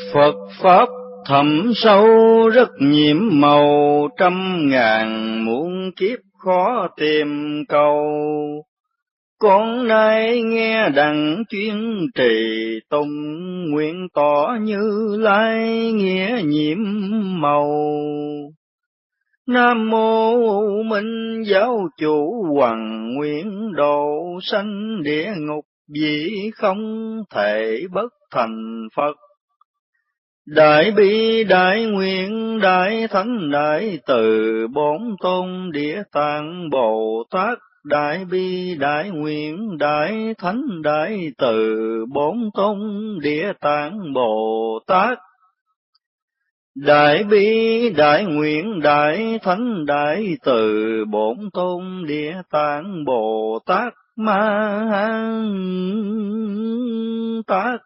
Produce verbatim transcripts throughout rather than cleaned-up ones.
Phật Pháp thầm sâu rất nhiệm màu, trăm ngàn muôn kiếp khó tìm cầu. Con nay nghe đặng chuyên trì tùng, nguyện tỏ Như Lai nghĩa nhiệm màu. Nam mô Minh Giáo Chủ Hoằng nguyện độ sanh địa ngục, vì không thể bất thành Phật. Đại bi đại nguyện đại thánh đại từ, bốn tôn Địa Tạng Bồ Tát. Đại bi đại nguyện đại thánh đại từ, bốn tôn Địa Tạng Bồ Tát. Đại bi đại nguyện đại thánh đại từ, bốn tôn Địa Tạng Bồ Tát Ma Tát.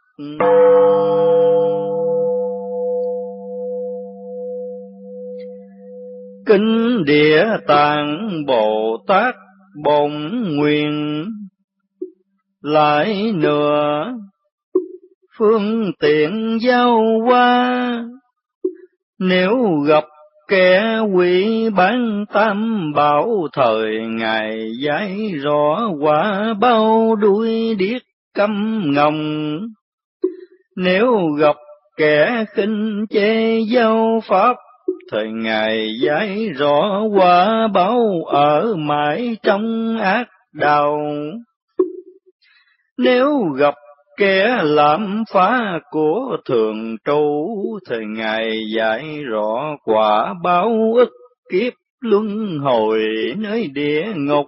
Kinh Địa Tạng Bồ Tát bổn nguyện, lại nữa phương tiện giao qua. Nếu gặp kẻ quỷ bán tam bảo, thời Ngài giải rõ quả bao đuôi điếc câm ngọng. Nếu gặp kẻ khinh chê giáo pháp, thời Ngài giải rõ quả báo ở mãi trong ác đạo. Nếu gặp kẻ làm phá của thường trụ, thời Ngài giải rõ quả báo ức kiếp luân hồi nơi địa ngục.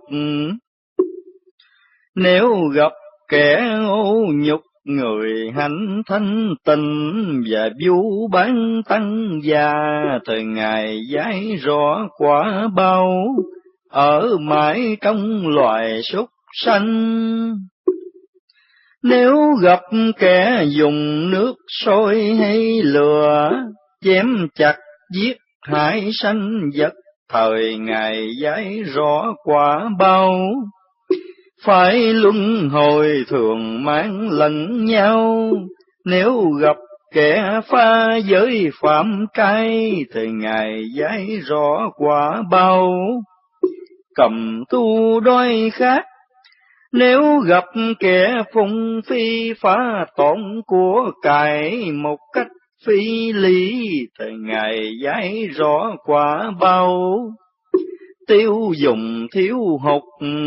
Nếu gặp kẻ ô nhục người hạnh thanh tịnh, và vu bán tăng già, thời Ngài giải rõ quả báo ở mãi trong loài súc sanh. Nếu gặp kẻ dùng nước sôi hay lửa, chém chặt giết hại sanh vật, thời Ngài giải rõ quả báo phải luân hồi thường mang lẫn nhau. Nếu gặp kẻ phá giới phạm trai, thì Ngài giải rõ quả báo cầm tu đói khát. Nếu gặp kẻ phung phi phá tổn của cải một cách phi lý, thì Ngài giải rõ quả báo tiêu dùng thiếu hụt.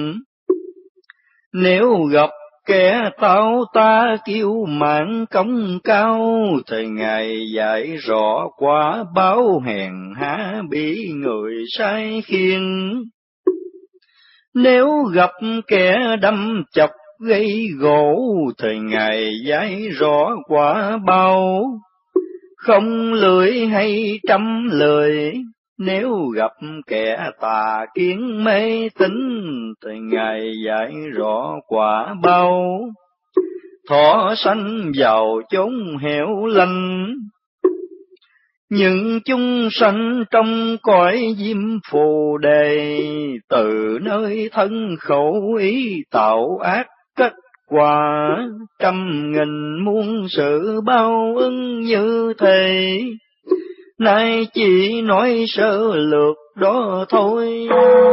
Nếu gặp kẻ tao ta kiêu mạn công cao, thì Ngài giải rõ quả báo hèn hạ bị người sai khiến. Nếu gặp kẻ đâm chọc gây gỗ, thì Ngài giải rõ quả báo không lưỡi hay trăm lời. Nếu gặp kẻ tà kiến mê tín, thì Ngài giải rõ quả báo thọ sanh vào chốn hẻo lánh. Những chúng sanh trong cõi diêm phù đề, từ nơi thân khẩu ý tạo ác kết quả, trăm nghìn muôn sự bao ứng như thế. Nay chỉ nói sơ lược đó thôi.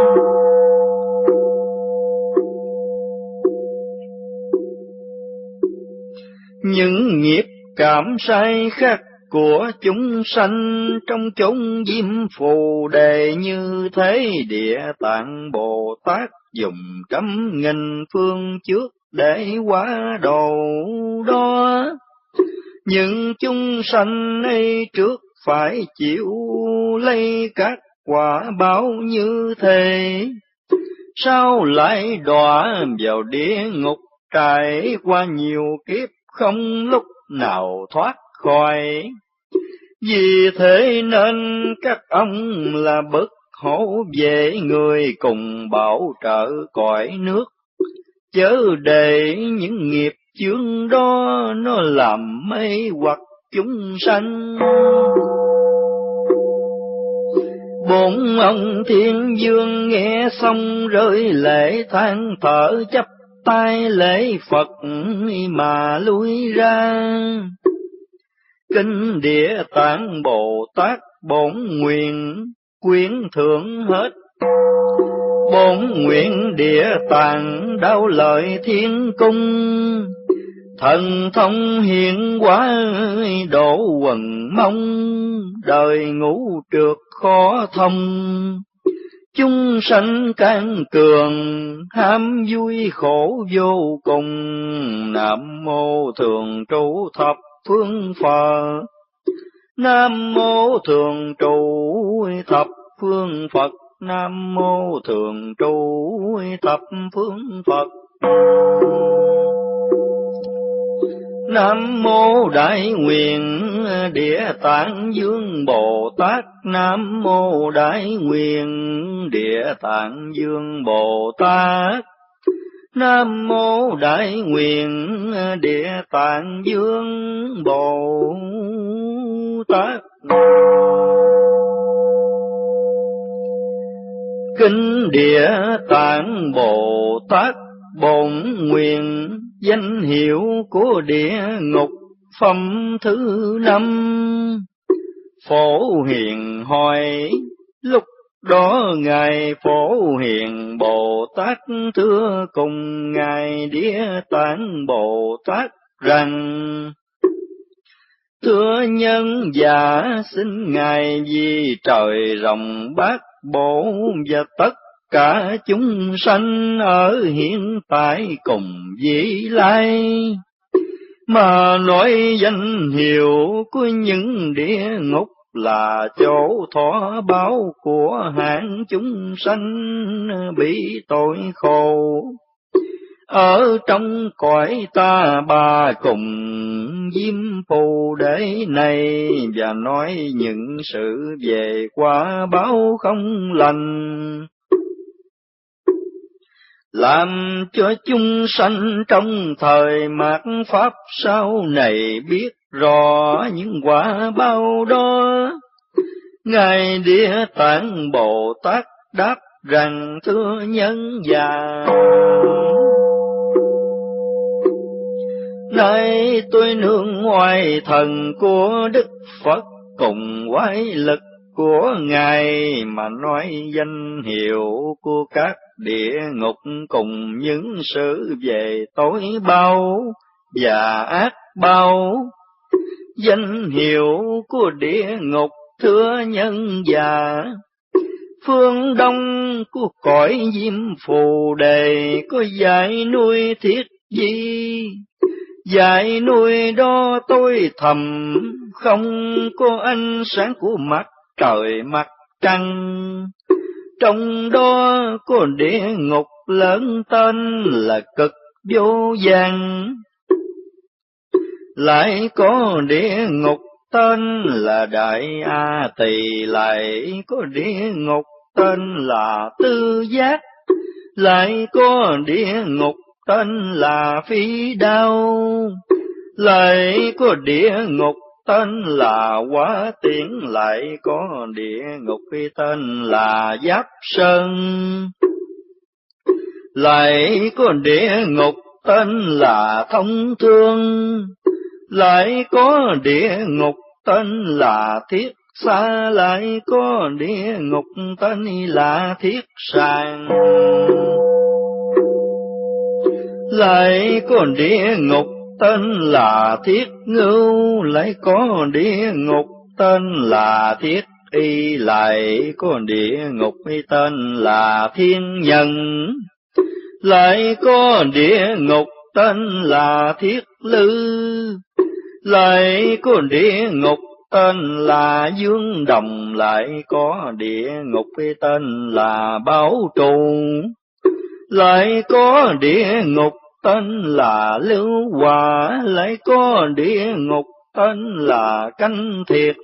Những nghiệp cảm sai khác của chúng sanh trong chốn diêm phù đề như thế, Địa Tạng Bồ Tát dùng trăm nghìn phương trước để hóa độ đó. Những chúng sanh ấy trước phải chịu lấy các quả báo như thế, sao lại đọa vào địa ngục, trải qua nhiều kiếp không lúc nào thoát khỏi. Vì thế nên các ông là bậc hổ vệ người cùng bảo trợ cõi nước, chớ để những nghiệp chướng đó nó làm mê hoặc chúng sanh. Bốn ông thiên vương nghe xong rơi lệ than thở, chắp tay lễ Phật mà lui ra. Kinh Địa Tạng Bồ Tát bổn nguyện quyến thượng hết. Bổn nguyện Địa Tạng đáo lợi thiên cung, thần thông hiện hóa độ quần mong, đời ngũ trượt khó thông. Chúng sanh can cường, ham vui khổ vô cùng. Nam mô Thường trụ thập phương Phật. Nam mô Thường trụ thập phương Phật. Nam mô Thường trụ thập phương Phật. Nam mô Đại Nguyện Địa Tạng Dương Bồ Tát. Nam mô Đại Nguyện Địa Tạng Dương Bồ Tát. Nam mô Đại Nguyện Địa Tạng Dương Bồ Tát. Kinh Địa Tạng Bồ Tát bổn nguyện, danh hiệu của địa ngục phẩm thứ năm. Phổ Hiền hỏi, lúc đó Ngài Phổ Hiền Bồ Tát thưa cùng Ngài Địa Tạng Bồ Tát rằng: Thưa nhân giả, xin Ngài vì trời rộng bát bộ và tất cả chúng sanh ở hiện tại cùng vị lai, mà nói danh hiệu của những địa ngục là chỗ thọ báo của hạng chúng sanh bị tội khổ ở trong cõi ta bà cùng Diêm Phù Đế này, và nói những sự về quả báo không lành, làm cho chúng sanh trong thời mạt Pháp sau này biết rõ những quả báo đó. Ngài Địa Tạng Bồ Tát đáp rằng: Thưa nhân già, nay tôi nương oai thần của Đức Phật cùng oai lực của Ngài mà nói danh hiệu của các địa ngục cùng những sự về tối bao và ác bao. Danh hiệu của địa ngục thưa nhân già, phương đông của cõi Diêm Phù Đề có dãy núi Thiết Di. Dãy núi đó tối thầm, không có ánh sáng của mặt trời mặt trăng. Trong đó có địa ngục lớn tên là Cực Vô Gian, lại có địa ngục tên là Đại A Tỳ, lại có địa ngục tên là Tư Giác, lại có địa ngục tên là Phi Đao, lại có địa ngục tên là Quá Tiễn, lại có địa ngục tên là Giáp Sơn, lại có địa ngục tên là Thông Thương, lại có địa ngục tên là Thiết Xa, lại có địa ngục tên là Thiết Sàng, lại có địa ngục tên là Thiết Ngưu, lại có địa ngục tên là Thiết Y, lại có địa ngục tên là Thiên Nhân, lại có địa ngục tên là Thiết Lư, lại có địa ngục tên là Dương Đồng, lại có địa ngục tên là Bảo Trụ, lại có địa ngục tên là Lưu Hòa, lại có địa ngục tên là Canh Thiệt,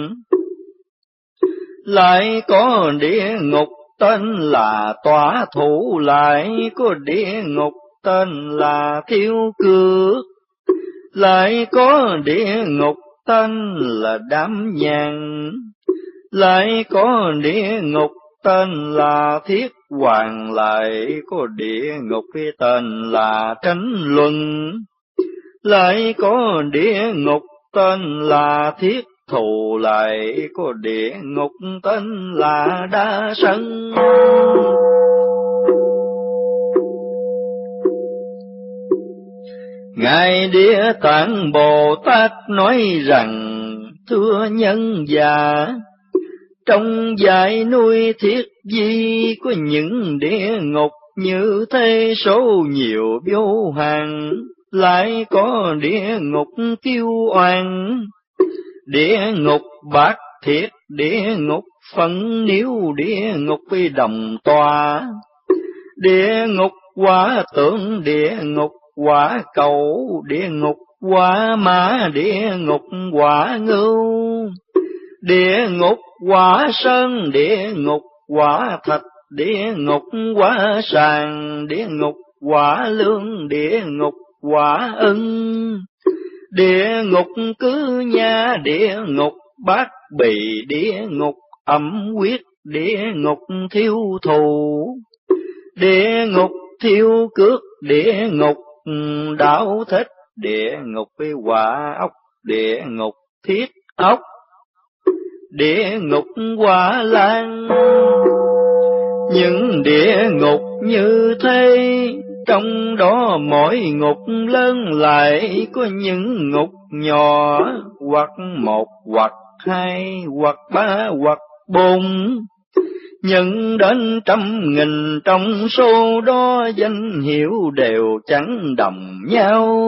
lại có địa ngục tên là Tỏa Thủ, lại có địa ngục tên là Thiếu Cước, lại có địa ngục tên là Đám Nhàn, lại có địa ngục tên là Thiết Hoàng, lại có địa ngục tên là Tránh Luân, lại có địa ngục tên là Thiết Thù, lại có địa ngục tên là Đa Sân. Ngài Địa Tạng Bồ Tát nói rằng: thưa nhân già, trong dãy núi Thiết Di có những địa ngục như thế số nhiều vô hạn, lại có địa ngục Kiêu Oan, địa ngục Bát Thiết, địa ngục Phân Niếu, địa ngục Đồng Tòa, địa ngục Quả Tượng, địa ngục Quả Cầu, địa ngục Quả Mã, địa ngục Quả Ngưu, địa ngục Quả Sơn, địa ngục Quả Thạch, địa ngục Quả Sàng, địa ngục Quả Lương, địa ngục Quả Ưng, địa ngục Cứ Nha, địa ngục Bát Bì, địa ngục Ẩm Huyết, địa ngục Thiêu Thù, địa ngục Thiêu Cước, địa ngục Đảo Thích, địa ngục Quả Ốc, địa ngục Thiết Ốc, địa ngục Quả Lan. Những địa ngục như thế, trong đó mỗi ngục lớn lại có những ngục nhỏ, hoặc một, hoặc hai, hoặc ba, hoặc bốn, nhận đến trăm nghìn, trong số đó danh hiệu đều chẳng đồng nhau.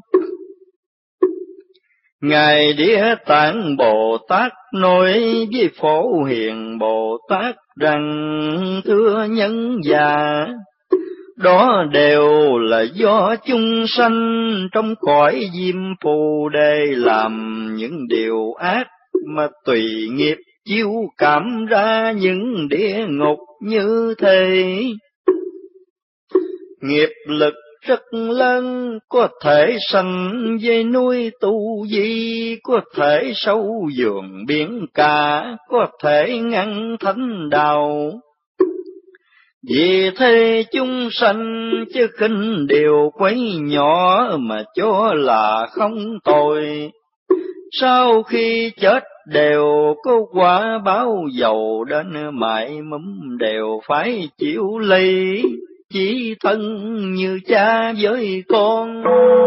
Ngài Địa Tạng Bồ Tát nói với Phổ Hiền Bồ Tát rằng: thưa nhân già, đó đều là do chúng sanh trong cõi Diêm Phù Đề làm những điều ác, mà tùy nghiệp chiếu cảm ra những địa ngục như thế. Nghiệp lực rất lớn, có thể sanh dây núi Tu Di, có thể sâu giường biển cả, có thể ngăn thánh đạo. Vì thế chúng sanh chứ khinh điều quấy nhỏ, mà cho là không tội. Sau khi chết đều có quả báo dầu đến mãi mắm, đều phải chịu ly, chỉ thân như cha với con.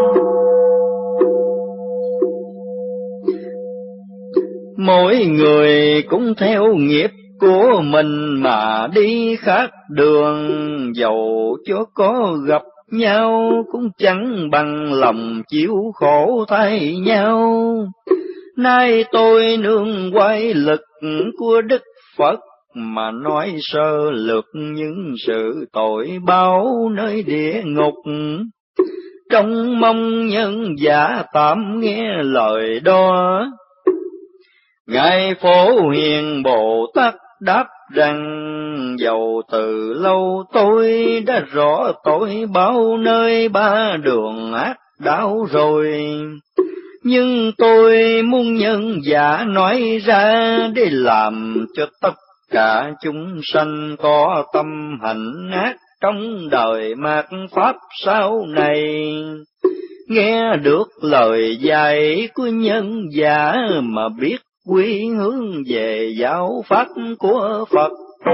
Mỗi người cũng theo nghiệp của mình mà đi khác đường, dầu cho có gặp nhau cũng chẳng bằng lòng chịu khổ thay nhau. Nay tôi nương quay lực của Đức Phật mà nói sơ lược những sự tội báo nơi địa ngục, trong mong nhân giả tạm nghe lời đó. Ngài Phổ Hiền Bồ Tát đáp rằng: dầu từ lâu tôi đã rõ tội báo nơi ba đường ác đạo rồi, nhưng tôi muốn nhân giả nói ra để làm cho tất cả chúng sanh có tâm hạnh ác trong đời mạt pháp sau này. Nghe được lời dạy của nhân giả mà biết quy hướng về giáo pháp của Phật.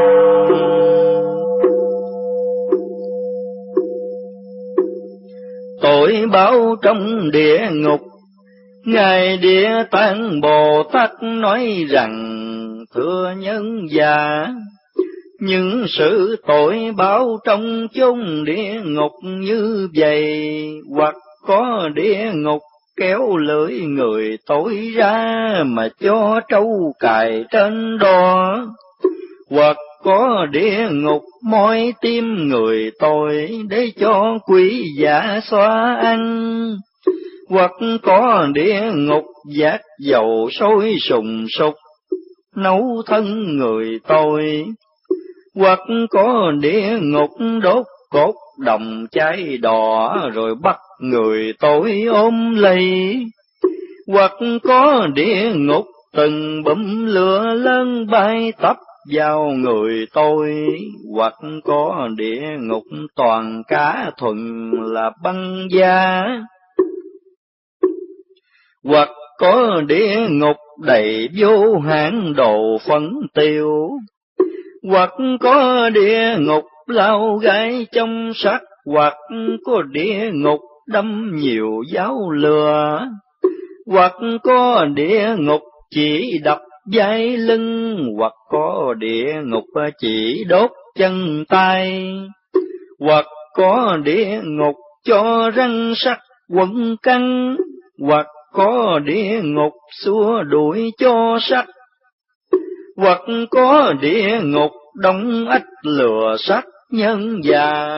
Tội báo trong địa ngục, Ngài Địa Tạng Bồ Tát nói rằng: thưa nhân già, những sự tội báo trong chốn địa ngục như vậy, hoặc có địa ngục kéo lưỡi người tội ra mà cho trâu cài trên đó, hoặc có địa ngục môi tim người tội để cho quỷ giả xóa ăn, hoặc có địa ngục giác dầu sôi sùng sục nấu thân người tội, hoặc có địa ngục đốt cốt đồng cháy đỏ rồi bắt người tội ôm lấy, hoặc có địa ngục từng bấm lửa lớn bay tấp vào người tôi, hoặc có địa ngục toàn cá thuần là băng da, hoặc có địa ngục đầy vô hạn độ phấn tiêu, hoặc có địa ngục lao gai trong sắc, hoặc có địa ngục đâm nhiều giáo lừa, hoặc có địa ngục chỉ đập vai lưng, hoặc có địa ngục chỉ đốt chân tay, hoặc có địa ngục cho răng sắt quấn căng, hoặc có địa ngục xua đuổi cho sắt, hoặc có địa ngục đóng ách lừa sát nhân già.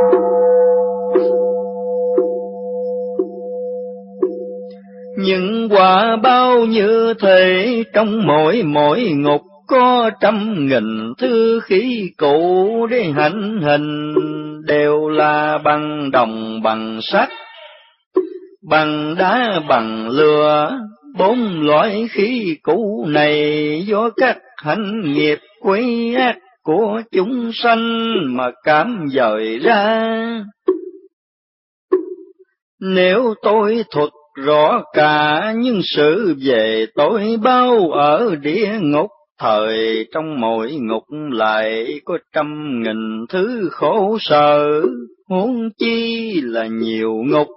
Nhưng quả bao như thế, trong mỗi mỗi ngục có trăm nghìn thứ khí cụ để hành hình, đều là bằng đồng bằng sắt, bằng đá bằng lửa. Bốn loại khí cụ này do các hành nghiệp quấy ác của chúng sanh mà cảm dời ra. Nếu tôi thuật rõ cả những sự về tôi bao ở địa ngục, thời trong mỗi ngục lại có trăm nghìn thứ khổ sở, huống chi là nhiều ngục.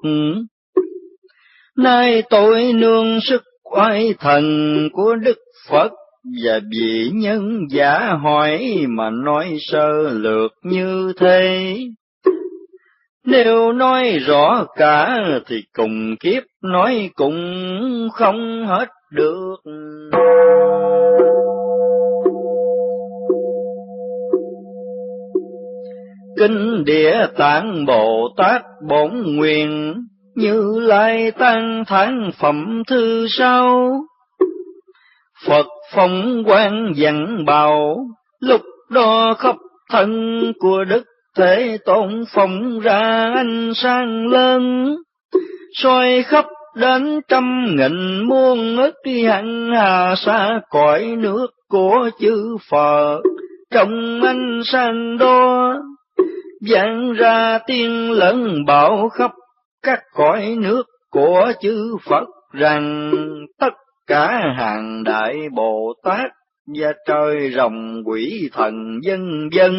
Nay tôi nương sức oai thần của Đức Phật và vị nhân giả hỏi mà nói sơ lược như thế. Nếu nói rõ cả thì cùng kiếp nói cũng không hết được. Kinh Địa Tạng Bồ Tát Bổn Nguyện, Như Lai Tăng Thán Phẩm Thư Sau. Phật phong quang dặn bảo, lúc đó khắp thân của Đức Thế Tôn phóng ra ánh sáng lớn, soi khắp đến trăm nghìn muôn ức hằng hà xa cõi nước của chư Phật. Trong ánh sáng đó vang ra tiếng lớn bảo khắp các cõi nước của chư Phật rằng, tất cả hàng đại Bồ Tát và trời rồng quỷ thần vân vân,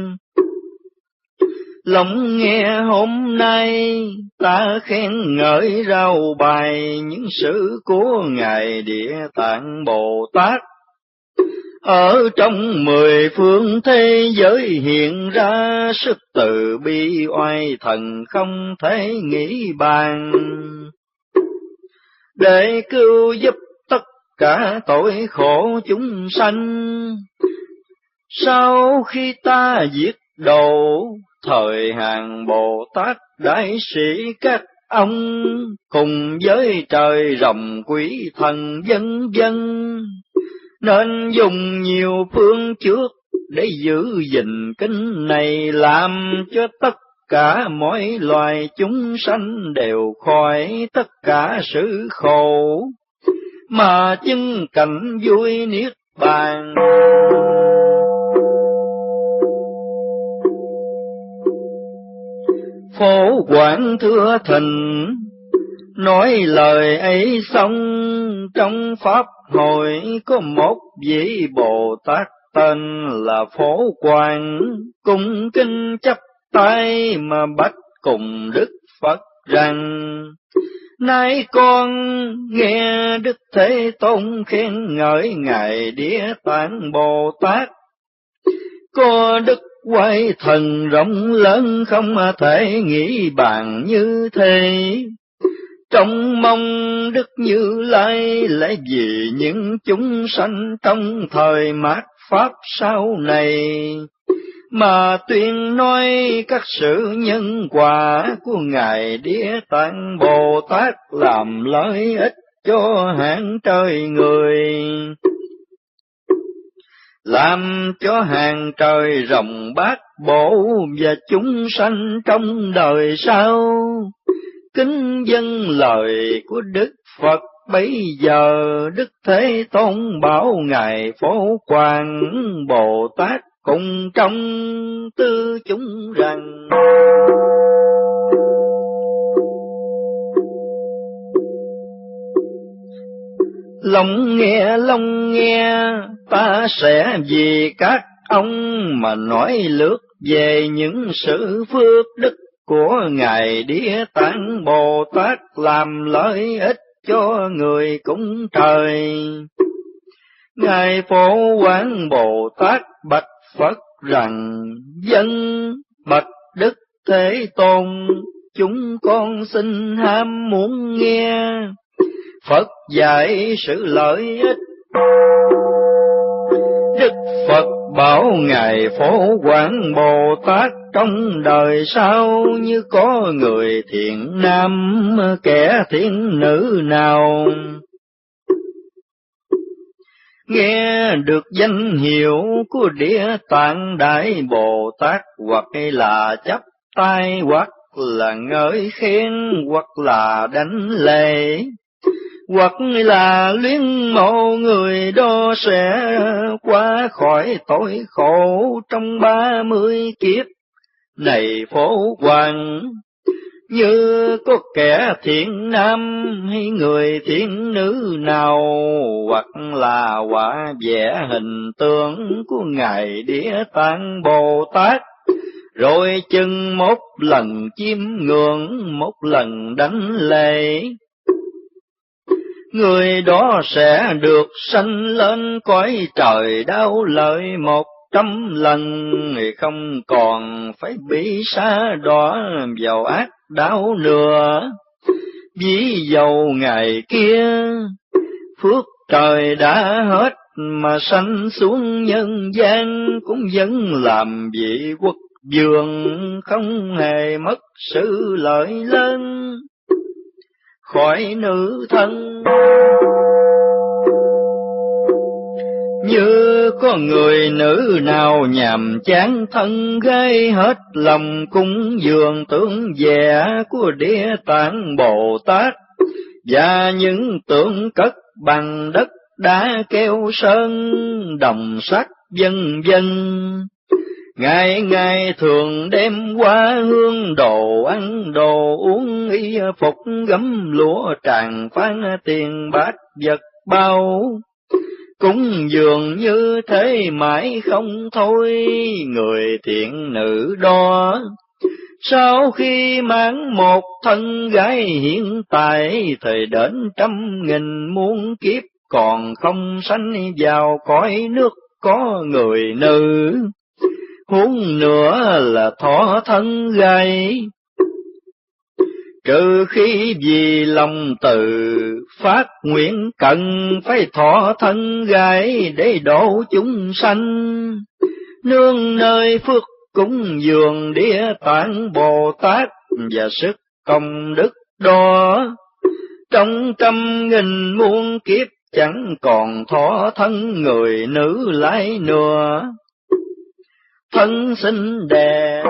lòng nghe hôm nay ta khen ngợi rao bài những sự của Ngài Địa Tạng Bồ Tát. Ở trong mười phương thế giới hiện ra sức từ bi oai thần không thể nghĩ bàn, để cứu giúp tất cả tội khổ chúng sanh. Sau khi ta giết độ, thời hàng Bồ Tát đại sĩ các ông cùng với trời rồng quỷ thần vân vân, nên dùng nhiều phương trước để giữ gìn kinh này, làm cho tất cả mọi loài chúng sanh đều khỏi tất cả sự khổ, mà chứng cảnh vui niết bàn. Phổ Quảng Thưa Thịnh nói lời ấy xong, trong pháp hội có một vị Bồ Tát tên là Phổ Quảng, cung kinh chắp tay mà bạch cùng Đức Phật rằng, nay con nghe Đức Thế Tôn khen ngợi Ngài Địa Tạng Bồ Tát, có đức quay thần rộng lớn không thể nghĩ bàn như thế. Trong mong Đức Như Lai lại vì những chúng sanh trong thời mạt Pháp sau này, mà tuyên nói các sự nhân quả của Ngài Địa Tạng Bồ Tát, làm lợi ích cho hạng trời người, làm cho hàng trời rồng bát bộ và chúng sanh trong đời sau. Kính dâng lời của Đức Phật bấy giờ, Đức Thế Tôn bảo Ngài Phổ Quảng Bồ Tát cùng trong tư chúng rằng, Lòng nghe lòng nghe, ta sẽ vì các ông mà nói lướt về những sự phước đức của Ngài Địa Tạng Bồ Tát, làm lợi ích cho người cúng trời. Ngài Phổ Quang Bồ Tát bạch Phật rằng: dân bạch Đức Thế Tôn, chúng con xin ham muốn nghe Phật dạy sự lợi ích. Đức Phật bảo Ngài Phổ Quang Bồ Tát: trong đời sau như có người thiện nam, kẻ thiện nữ nào nghe được danh hiệu của Địa Tạng Đại Bồ Tát, hoặc là chắp tay, hoặc là ngợi khen, hoặc là đánh lễ, hoặc là luyến mộ, người đó sẽ qua khỏi tội khổ trong ba mươi kiếp này Phổ Quang. Như có kẻ thiện nam hay người thiện nữ nào, hoặc là quả vẽ hình tượng của Ngài Địa Tạng Bồ Tát, rồi chừng một lần chiêm ngưỡng, một lần đánh lễ, người đó sẽ được sanh lên cõi trời đau lợi một trăm lần, không còn phải bị sa đọa vào ác đau nữa. Ví dầu ngày kia phước trời đã hết mà sanh xuống nhân gian, cũng vẫn làm vị quốc vương, không hề mất sự lợi lớn khỏi nữ thân. Như có người nữ nào nhàm chán thân gái, hết lòng cúng dường tượng vẽ của Địa Tạng Bồ Tát, và những tượng cất bằng đất đá keo sơn đồng sắt vân vân, ngày ngày thường đem qua hương đồ ăn đồ uống, y phục gấm lụa tràng phán tiền bát vật bao, cúng dường như thế mãi không thôi. Người thiện nữ đó sau khi mang một thân gái hiện tại, thời đến trăm nghìn muôn kiếp còn không sanh vào cõi nước có người nữ, huống nữa là thọ thân gái. Trừ khi vì lòng từ phát nguyện cần phải thọ thân gái để độ chúng sanh, nương nơi phước cúng dường Địa Tạng Bồ Tát và sức công đức đó, trong trăm nghìn muôn kiếp chẳng còn thọ thân người nữ lại nữa. Thân xinh đẹp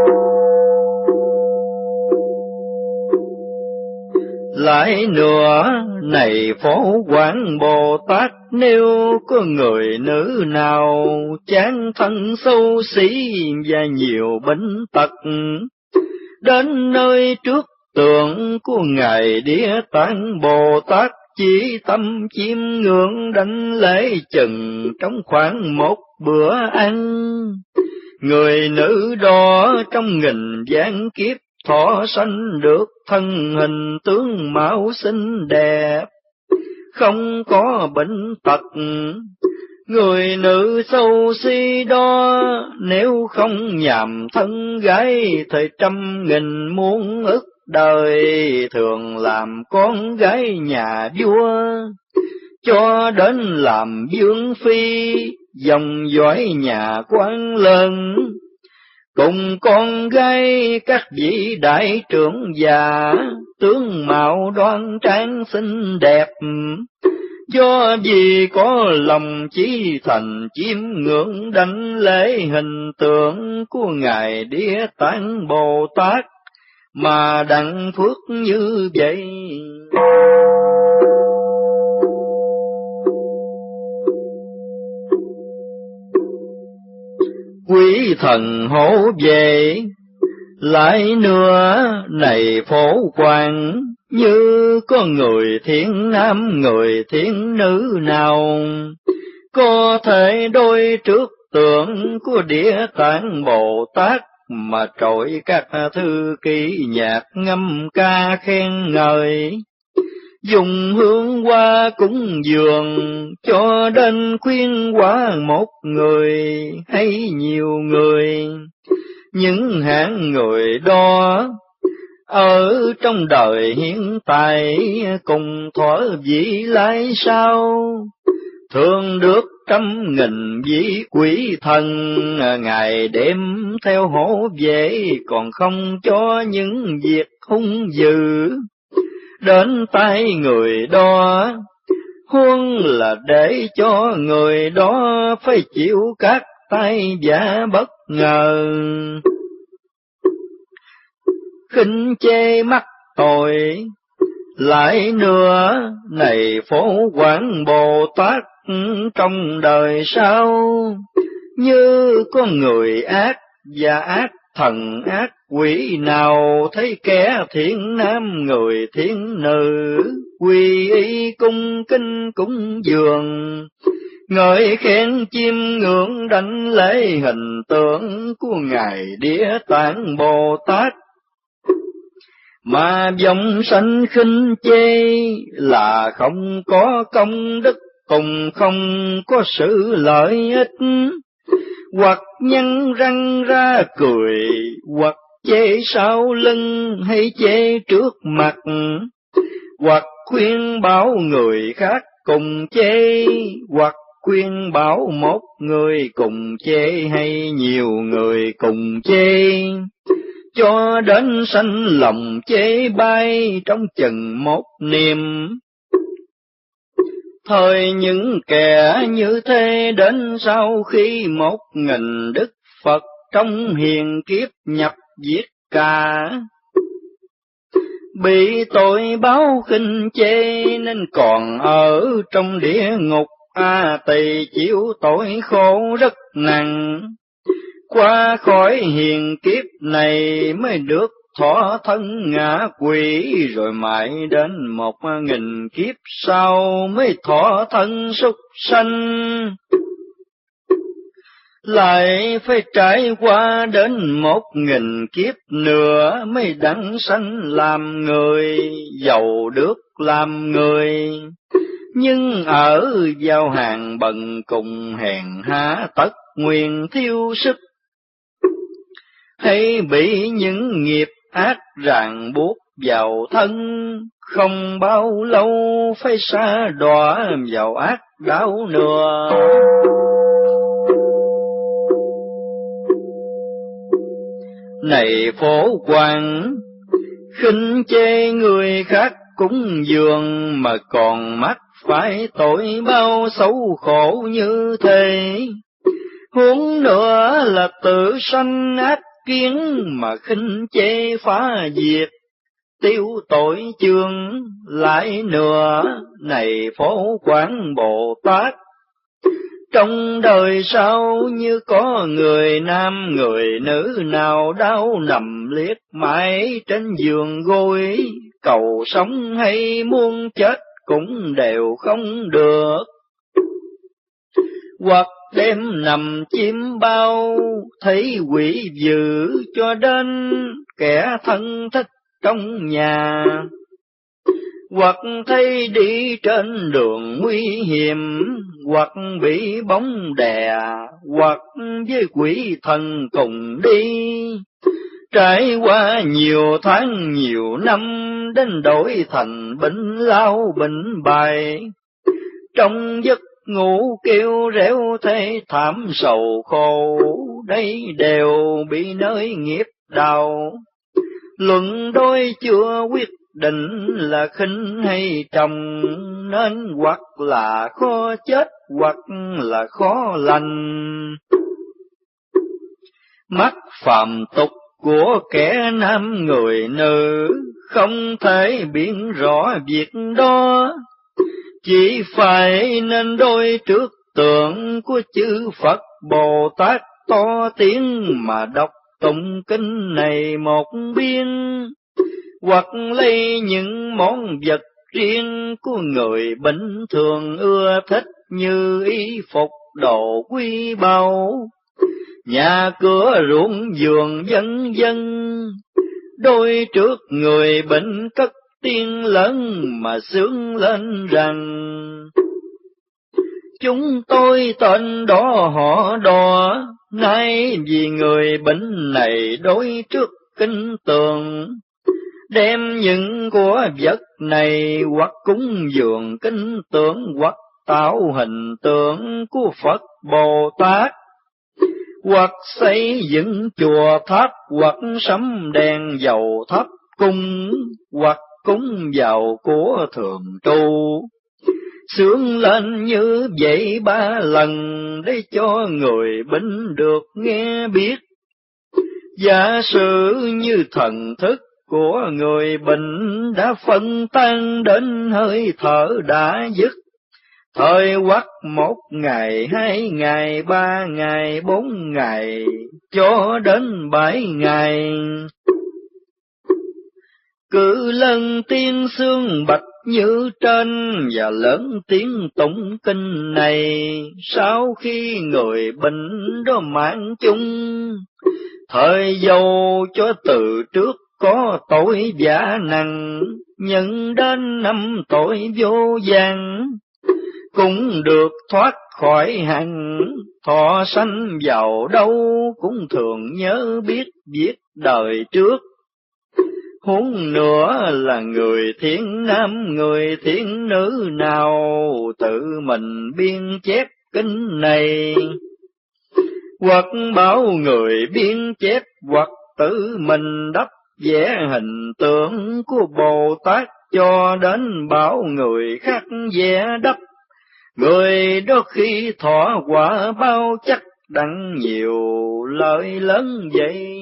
lại nữa này Phổ Quang Bồ Tát, nếu có người nữ nào chán thân xấu xí và nhiều bệnh tật, đến nơi trước tượng của Ngài Địa Tạng Bồ Tát, chỉ tâm chiêm ngưỡng đánh lễ chừng trong khoảng một bữa ăn, người nữ đó trong nghìn vạn kiếp thọ sanh được thân hình tướng mạo xinh đẹp, không có bệnh tật. Người nữ xấu xí đó nếu không nhàm thân gái, thời trăm nghìn muôn ức đời thường làm con gái nhà vua, cho đến làm vương phi dòng dõi nhà quan lớn, cùng con gái các vị đại trưởng già, tướng mạo đoan trang xinh đẹp. Do vì có lòng chí thành chiêm ngưỡng đánh lễ hình tượng của Ngài Địa Tạng Bồ Tát, mà đặng phước như vậy. Quý thần hổ về lại nữa này Phổ Quang, Như có người thiện nam người thiện nữ nào, có thể đôi trước tượng của Địa Tạng Bồ Tát mà trội các thư ký nhạc ngâm ca khen ngợi, dùng hương hoa cúng dường cho đến khuyên hóa một người hay nhiều người. Những hạng người đó ở trong đời hiện tại cùng thuở vị lai sau, thường được trăm nghìn vị quỷ thần ngày đêm theo hổ vệ, còn không cho những việc hung dữ đến tay người đó, huống là để cho người đó phải chịu các tai vạ bất ngờ. Khinh chê mắc tội lại nữa, này Phổ Quảng Bồ Tát trong đời sau, như có người ác và ác thần ác quỷ nào thấy kẻ thiện nam người thiện nữ, quy y cung kinh cúng dường, ngợi khen chiêm ngưỡng đảnh lễ hình tượng của Ngài Địa Tạng Bồ Tát, mà vọng sanh khinh chê là không có công đức cùng không có sự lợi ích, hoặc nhăn răng ra cười, hoặc chê sau lưng hay chê trước mặt, hoặc khuyên bảo người khác cùng chê, hoặc khuyên bảo một người cùng chê hay nhiều người cùng chê, cho đến sanh lòng chê bai trong chừng một niềm. Thời những kẻ như thế đến sau khi một nghìn Đức Phật trong hiền kiếp nhập giết cả, bị tội báo khinh chê nên còn ở trong địa ngục A Tỳ chịu tội khổ rất nặng. Qua khỏi hiền kiếp này mới được thọ thân ngã quỷ, rồi mãi đến một nghìn kiếp sau mới thọ thân súc sanh, lại phải trải qua đến một nghìn kiếp nữa mới đặng sanh làm người, giàu được làm người. Nhưng ở giao hàng bần cùng hèn hạ tất nguyên thiếu sức, hay bị những nghiệp ác ràng buộc vào thân, không bao lâu phải sa đọa vào ác đạo nữa. Này Phổ Quang, khinh chê người khác cúng dường mà còn mắc phải tội bao xấu khổ như thế, huống nữa là tự sanh ác kiến mà khinh chê phá diệt, tiêu tội chương. Lại nữa, này Phổ Quảng Bồ Tát, trong đời sau như có người nam người nữ nào đau nằm liệt mãi trên giường gối, cầu sống hay muốn chết cũng đều không được, hoặc đêm nằm chim bao thấy quỷ dữ, cho đến kẻ thân thích trong nhà, hoặc thấy đi trên đường nguy hiểm, hoặc bị bóng đè, hoặc với quỷ thần cùng đi. Trải qua nhiều tháng nhiều năm đến đổi thành bệnh lao bệnh bài, trong giấc ngủ kêu réo thế thảm sầu khổ, đây đều bị nơi nghiệp đau. Luận đôi chưa quyết định là khinh hay trầm, nên hoặc là khó chết hoặc là khó lành. Mắt phàm tục của kẻ nam người nữ không thể biến rõ việc đó, chỉ phải nên đôi trước tượng của chư Phật Bồ Tát to tiếng mà đọc tụng kinh này một biên, hoặc lấy những món vật riêng của người bình thường ưa thích như y phục đồ quý báu, nhà cửa ruộng vườn vân vân. Đôi trước người bệnh cất tiếng lớn mà xướng lên rằng: chúng tôi tên đó họ đò, nay vì người bệnh này đối trước kinh tường, đem những của vật này hoặc cúng dường kinh tưởng, hoặc tạo hình tượng của Phật Bồ Tát, hoặc xây dựng chùa tháp, hoặc sắm đèn dầu thắp cung, hoặc cúng vào của thường tru. Sướng lên như vậy ba lần để cho người bệnh được nghe biết. Giả sử như thần thức của người bệnh đã phân tan đến hơi thở đã dứt, thời hoặc một ngày, hai ngày, ba ngày, bốn ngày, cho đến bảy ngày, cứ lần tiếng xương bạch như trên và lớn tiếng tụng kinh này. Sau khi người bệnh đó mạng chung, thời dầu cho từ trước có tội giả nặng, nhận đến năm tội vô gian, cũng được thoát khỏi hẳn. Thọ sanh vào đâu cũng thường nhớ biết biết đời trước. Huống nữa là người thiện nam, người thiện nữ nào tự mình biên chép kinh này, hoặc bảo người biên chép, hoặc tự mình đắp vẽ hình tượng của Bồ Tát, cho đến bảo người khác vẽ đắp. Người đó khi thọ quả bao chắc đặng nhiều lợi lớn vậy.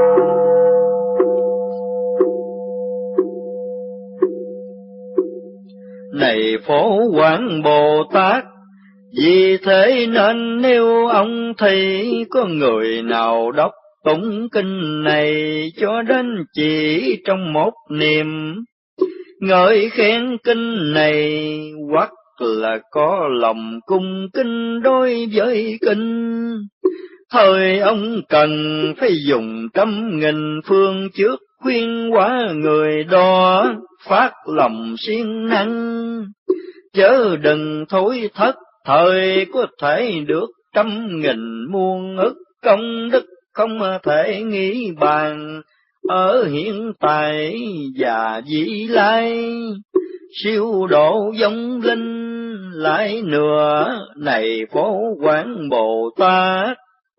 Này Phổ Quảng Bồ Tát, vì thế nên nếu ông thấy có người nào đọc tụng kinh này cho đến chỉ trong một niệm, ngợi khen kinh này, hoặc là có lòng cung kính đối với kinh, thời ông cần phải dùng trăm nghìn phương trước khuyên hóa người đó phát lòng siêng năng, chớ đừng thối thất, thời có thể được trăm nghìn muôn ức công đức không thể nghĩ bàn ở hiện tại và vị lai. Siêu độ vong linh lại nữa, này Phổ Quảng Bồ Tát,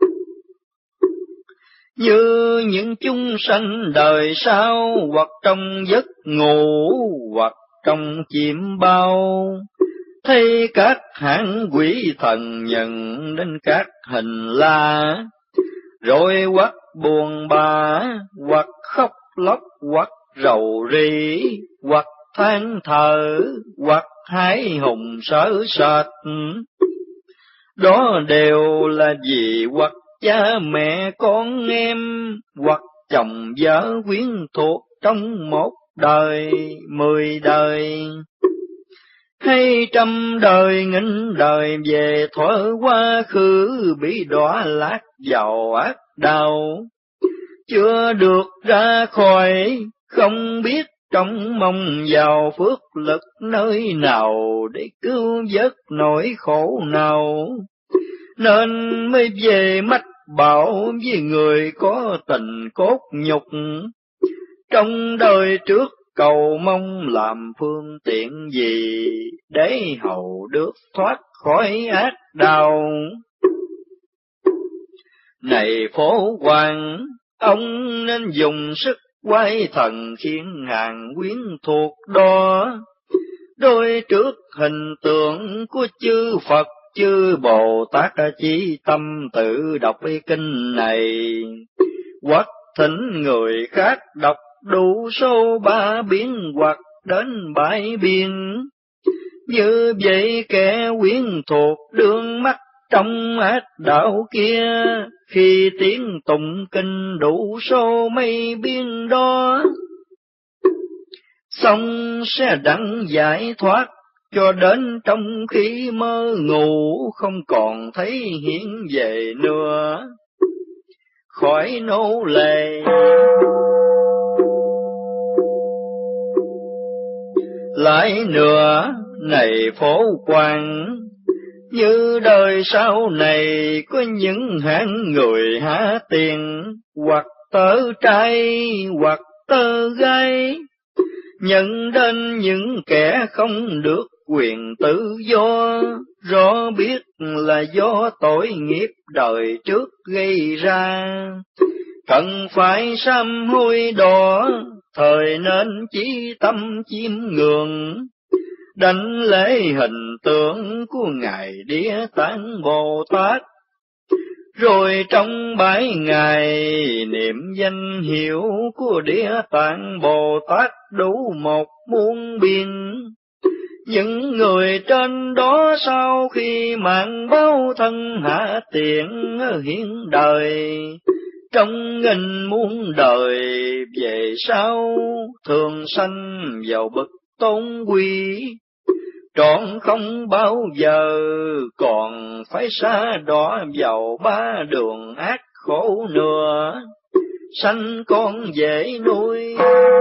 như những chúng sanh đời sau, hoặc trong giấc ngủ, hoặc trong chim bao, thấy các hạng quỷ thần nhận đến các hình la, rồi hoặc buồn bã, hoặc khóc lóc, hoặc rầu rĩ, hoặc than thở, hoặc hãi hùng sợ sệt. Đó đều là vì hoặc cha mẹ con em, hoặc chồng vợ quyến thuộc trong một đời, mười đời, hay trăm đời nghìn đời về thuở quá khứ, bị đọa lạc vào ác đạo, chưa được ra khỏi, không biết trong mong vào phước lực nơi nào để cứu vớt nỗi khổ nào, nên mới về mách bảo với người có tình cốt nhục, trong đời trước cầu mong làm phương tiện gì để hầu được thoát khỏi ác đạo. Này Phổ Quảng, ông nên dùng sức quay thần khiến hàng quyến thuộc đó, đôi trước hình tượng của chư Phật chư Bồ Tát, chỉ tâm tự đọc kinh này, hoặc thỉnh người khác đọc đủ số ba biến hoặc đến bảy biến. Như vậy kẻ quyến thuộc đương mắt trong ác đạo kia, khi tiếng tụng kinh đủ số mấy biến đó, xong sẽ đặng giải thoát, cho đến trong khi mơ ngủ không còn thấy hiện về nữa, khỏi nô lệ. Lại nữa này phổ quang, như đời sau này có những hạng người há tiền, hoặc tớ trai hoặc tớ gái, nhận đến những kẻ không được quyền tự do, rõ biết là do tội nghiệp đời trước gây ra, cần phải sám hối đó, thời nên chí tâm chiêm ngưỡng, đảnh lễ hình tượng của Ngài Địa Tạng Bồ Tát, rồi trong bảy ngày niệm danh hiệu của Địa Tạng Bồ Tát đủ một muôn biên. Những người trên đó sau khi mạng báo thân hạ tiện hiện đời, trong nghìn muôn đời về sau thường sanh vào bậc tôn quý, trọn không bao giờ còn phải xa đọa vào ba đường ác khổ nữa, sanh con dễ nuôi.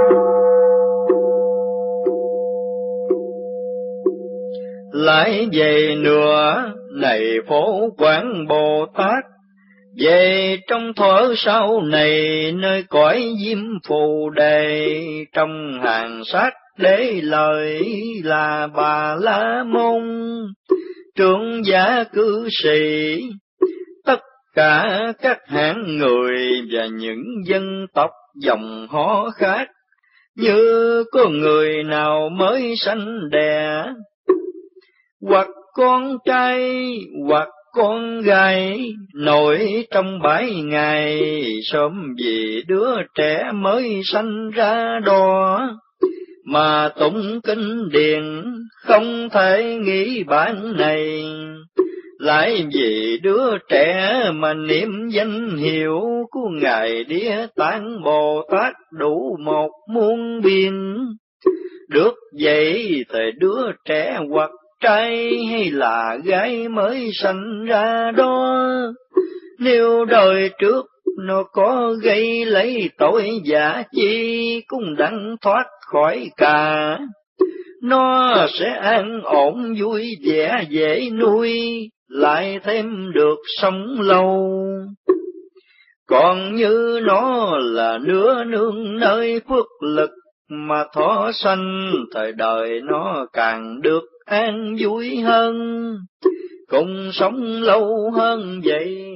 Lại về nữa này Phổ Quảng Bồ Tát, về trong thuở sau này nơi cõi Diêm Phù Đề, trong hàng sát đế lời là Bà La Môn, trưởng giả cư sĩ, tất cả các hạng người và những dân tộc dòng họ khác, như có người nào mới sanh đẻ, hoặc con trai hoặc con gái, nổi trong bảy ngày sớm vì đứa trẻ mới sanh ra đó, mà tụng kinh điển không thể nghĩ bản này, lại vì đứa trẻ mà niệm danh hiệu của Ngài Địa Tạng Bồ Tát đủ một muôn biên. Được vậy thì đứa trẻ hoặc trai hay là gái mới sanh ra đó, nếu đời trước nó có gây lấy tội giả chi cũng đặng thoát khỏi cả, nó sẽ an ổn vui vẻ dễ nuôi, lại thêm được sống lâu. Còn như nó là nửa nương nơi phước lực mà thọ sanh, thời đời nó càng được an vui hơn, cùng sống lâu hơn vậy.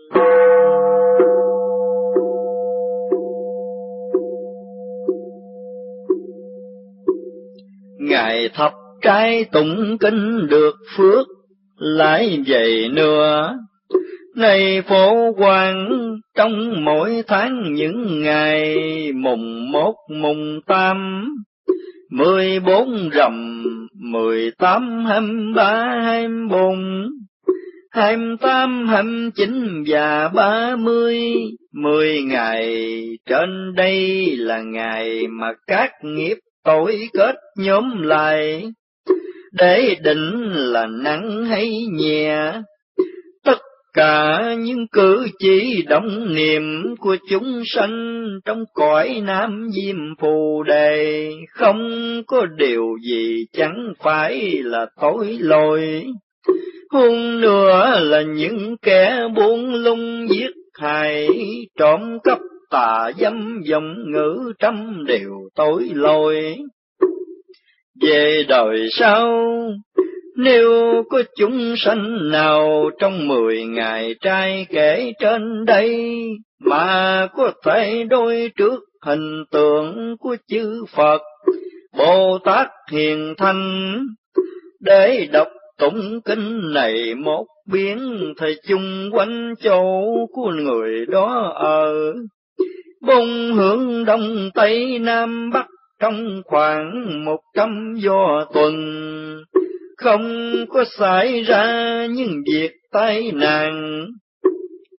Ngài thập trai tụng kinh được phước, lại vậy nữa này Phổ Quang, trong mỗi tháng những ngày mùng một mùng tám, mười bốn rằm, mười tám, hai mươi ba, hai mươi bốn, hai mươi tám, hai mươi chín và ba mươi, mười ngày trên đây là ngày mà các nghiệp tội kết nhóm lại, để định là nặng hay nhẹ. Tất cả những cử chỉ động niệm của chúng sanh trong cõi Nam Diêm Phù Đề, không có điều gì chẳng phải là tội lỗi. Hơn nữa là những kẻ buông lung giết hại, trộm cắp, tà dâm, vọng ngữ trăm điều tội lỗi. Về đời sau, nếu có chúng sanh nào trong mười ngày trai kể trên đây, mà có thể đối trước hình tượng của chư Phật, Bồ Tát Hiền Thanh, để đọc tụng kinh này một biến, thì chung quanh chỗ của người đó ở, bốn hướng đông tây nam bắc, trong khoảng một trăm do tuần, không có xảy ra những việc tai nạn.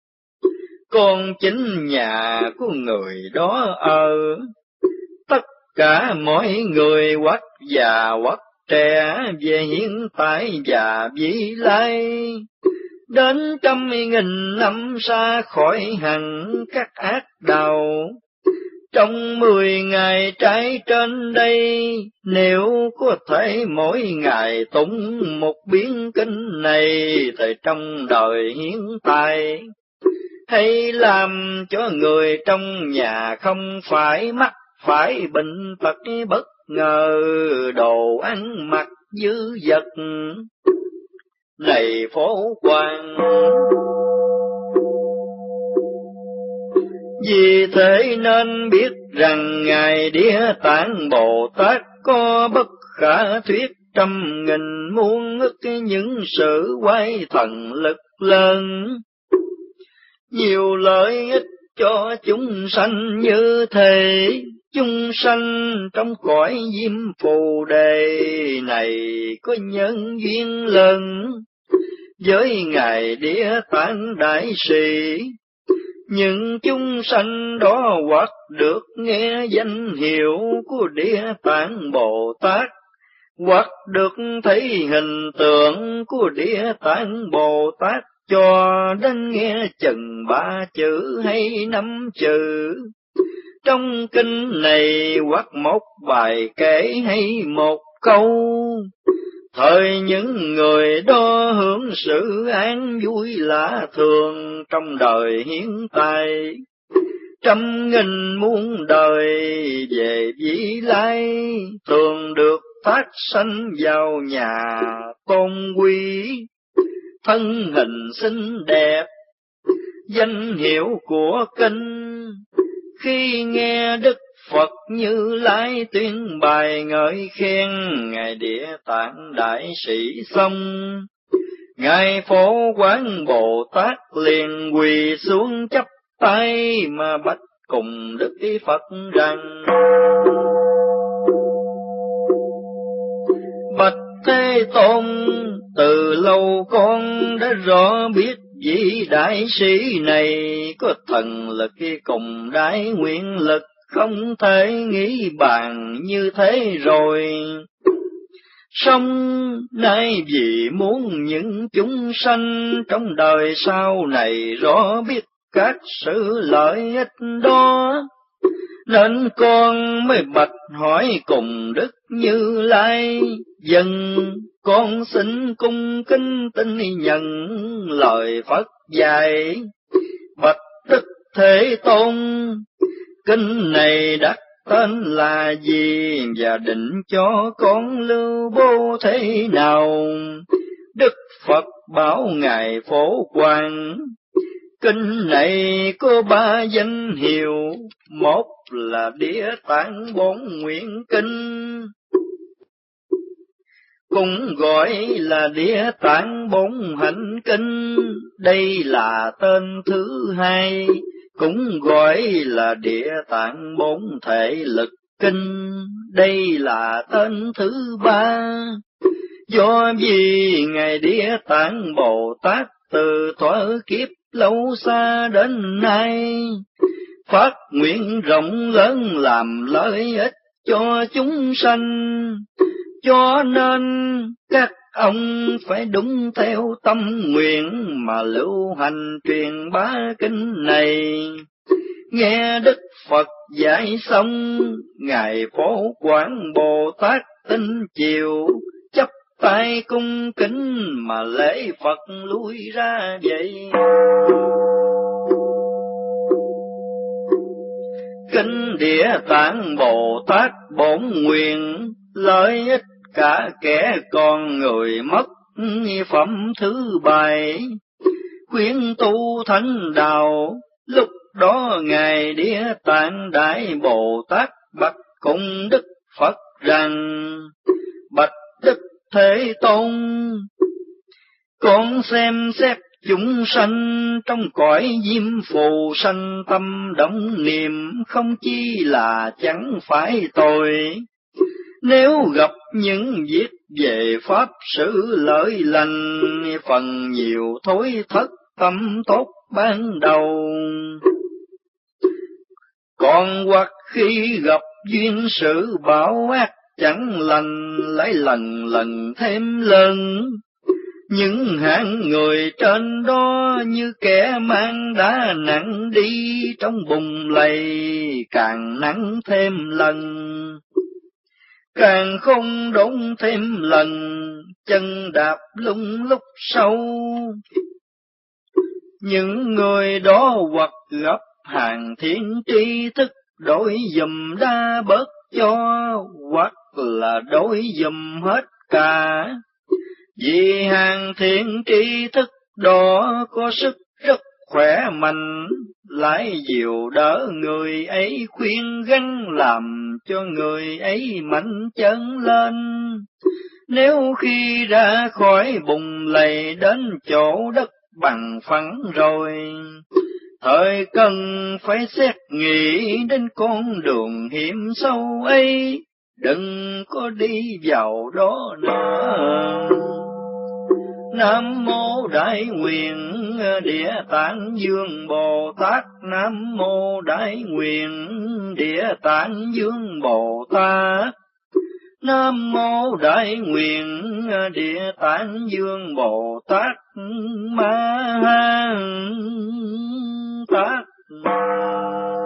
Còn chính nhà của người đó ở, tất cả mọi người hoặc già hoặc trẻ về hiện tại và vị lai, đến trăm nghìn năm xa khỏi hẳn các ác đạo. Trong mười ngày trái trên đây, nếu có thể mỗi ngày tụng một biến kinh này, thì trong đời hiện tại, hay làm cho người trong nhà không phải mắc phải bệnh tật bất ngờ, đồ ăn mặc dư dật. Này Phổ Quang, vì thế nên biết rằng Ngài Địa Tạng Bồ Tát có bất khả thuyết trăm nghìn muôn ức những sự quái thần lực lớn, nhiều lợi ích cho chúng sanh như thế. Chúng sanh trong cõi Diêm Phù Đề này có nhân duyên lớn với Ngài Địa Tạng Đại Sĩ, những chúng sanh đó hoặc được nghe danh hiệu của Địa Tạng Bồ Tát, hoặc được thấy hình tượng của Địa Tạng Bồ Tát, cho đến nghe chừng ba chữ hay năm chữ trong kinh này, hoặc một bài kể hay một câu. Thời những người đó hưởng sự an vui lạ thường trong đời hiện tại, trăm nghìn muôn đời về vĩ lai, thường được thác sanh vào nhà tôn quý, thân hình xinh đẹp, danh hiệu của kinh. Khi nghe Đức Phật Như Lai tuyên bài ngợi khen Ngài Địa Tạng Đại Sĩ xong, Ngài Phổ Quán Bồ Tát liền quỳ xuống chắp tay mà bạch cùng Đức Phật rằng: Bạch Thế Tôn, từ lâu con đã rõ biết vị đại sĩ này có thần lực cùng đại nguyện lực, không thể nghĩ bàn như thế rồi. Song nay vì muốn những chúng sanh trong đời sau này rõ biết các sự lợi ích đó, nên con mới bạch hỏi cùng Đức Như Lai. Dân con xin cung kính tin nhận lời Phật dạy. Bạch Đức Thế Tôn, kinh này đặt tên là gì và định cho con lưu bố thế nào? Đức Phật bảo Ngài Phổ Quang, kinh này có ba danh hiệu, một là Địa Tạng Bổn Nguyện Kinh, cũng gọi là Địa Tạng Bổn Hạnh Kinh, đây là tên thứ hai, cũng gọi là Địa Tạng Bổn Thể Lực Kinh, đây là tên thứ ba. Do vì Ngài Địa Tạng Bồ Tát từ thuở kiếp lâu xa đến nay, phát nguyện rộng lớn làm lợi ích cho chúng sanh, cho nên các ông phải đúng theo tâm nguyện mà lưu hành truyền bá kinh này. Nghe Đức Phật dạy xong, Ngài Phổ Quán Bồ Tát tinh chiều, chắp tay cung kính mà lễ Phật lui ra vậy. Kinh Địa Tạng Bồ Tát Bổn Nguyện, lợi ích cả kẻ con người mất phẩm thứ bảy, khuyên tu thánh đạo. Lúc đó Ngài Địa Tạng Đại Bồ Tát bạch cùng Đức Phật rằng: Bạch Đức Thế Tôn, con xem xét chúng sanh trong cõi Diêm Phù sanh tâm động niệm, không chi là chẳng phải tội. Nếu gặp những việc về pháp sự lợi lành, phần nhiều thối thất tâm tốt ban đầu. Còn hoặc khi gặp duyên sự bảo ác chẳng lành, lại lần lần thêm lần. Những hạng người trên đó như kẻ mang đá nặng đi, trong bùn lầy càng nắng thêm lần, càng không đốn thêm lần, chân đạp lung lúc sâu. Những người đó hoặc gặp hàng thiên tri thức đổi dùm đa bớt cho, hoặc là đổi dùm hết cả. Vì hàng thiện tri thức đó có sức rất khỏe mạnh, lại dìu đỡ người ấy, khuyên gắng làm cho người ấy mạnh chân lên. Nếu khi ra khỏi bùn lầy đến chỗ đất bằng phẳng rồi, thời cần phải xét nghĩ đến con đường hiểm sâu ấy, đừng có đi vào đó nữa. Nam mô Đại Nguyện Địa Tạng Dương Bồ Tát, Nam mô Đại Nguyện Địa Tạng Dương Bồ Tát, Nam mô Đại Nguyện Địa Tạng Dương Bồ Tát Ma Ha Tát.